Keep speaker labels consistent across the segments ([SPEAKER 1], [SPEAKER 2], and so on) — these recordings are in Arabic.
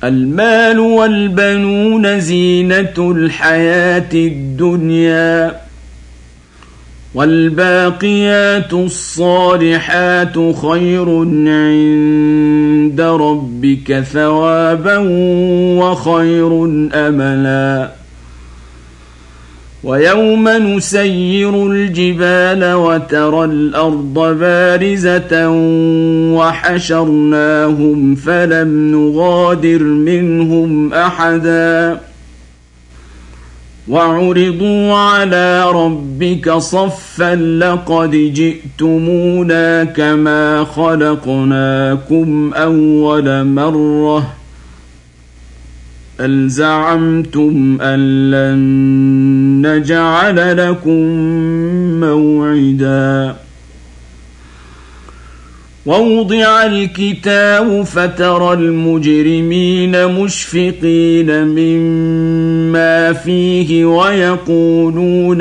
[SPEAKER 1] المال والبنون زينة الحياة الدنيا والباقيات الصالحات خير عند ربك ثوابا وخير أملا ويوم نسير الجبال وترى الأرض بارزة وحشرناهم فلم نغادر منهم أحدا وعرضوا على ربك صفا لقد جئتمونا كما خلقناكم أول مرة بل زعمتم أن لن نجعل لكم موعدا ووضع الكتاب فترى المجرمين مشفقين مما فيه ويقولون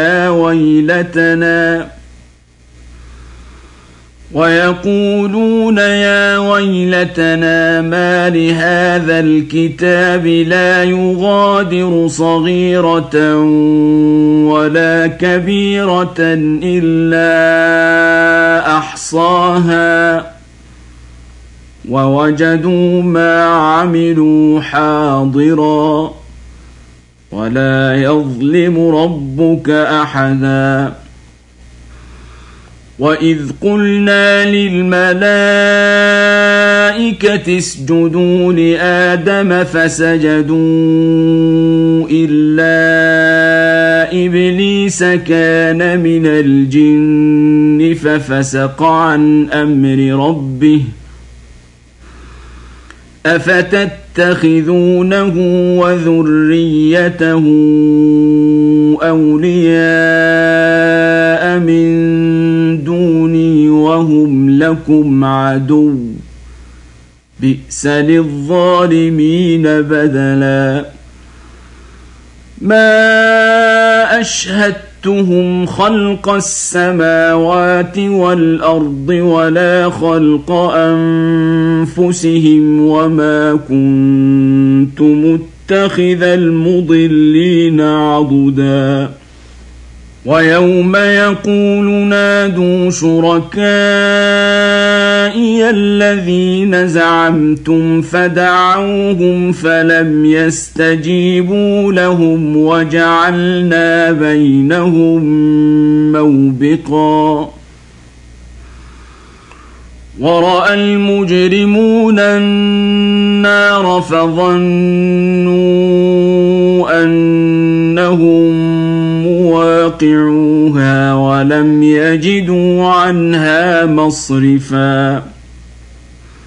[SPEAKER 1] يا ويلتنا ما لهذا الكتاب لا يغادر صغيرة ولا كبيرة إلا أحصاها ووجدوا ما عملوا حاضرا ولا يظلم ربك أحدا وإذ قلنا للملائكة اسجدوا لآدم فسجدوا إلا إبليس كان من الجن ففسق عن أمر ربه أفتتخذونه وذريته أولياء من دوني وهم لكم عدو بئس للظالمين بدلا ما أشهدتهم خلق السماوات والأرض ولا خلق أنفسهم وما كنت متخذ المضلين عضدا ويوم يقول نادوا شركائي الذين زعمتم فدعوهم فلم يستجيبوا لهم وجعلنا بينهم موبقا ورأى المجرمون النار فظنوا أنهم مواقعوها ولم يجدوا عنها مصرفا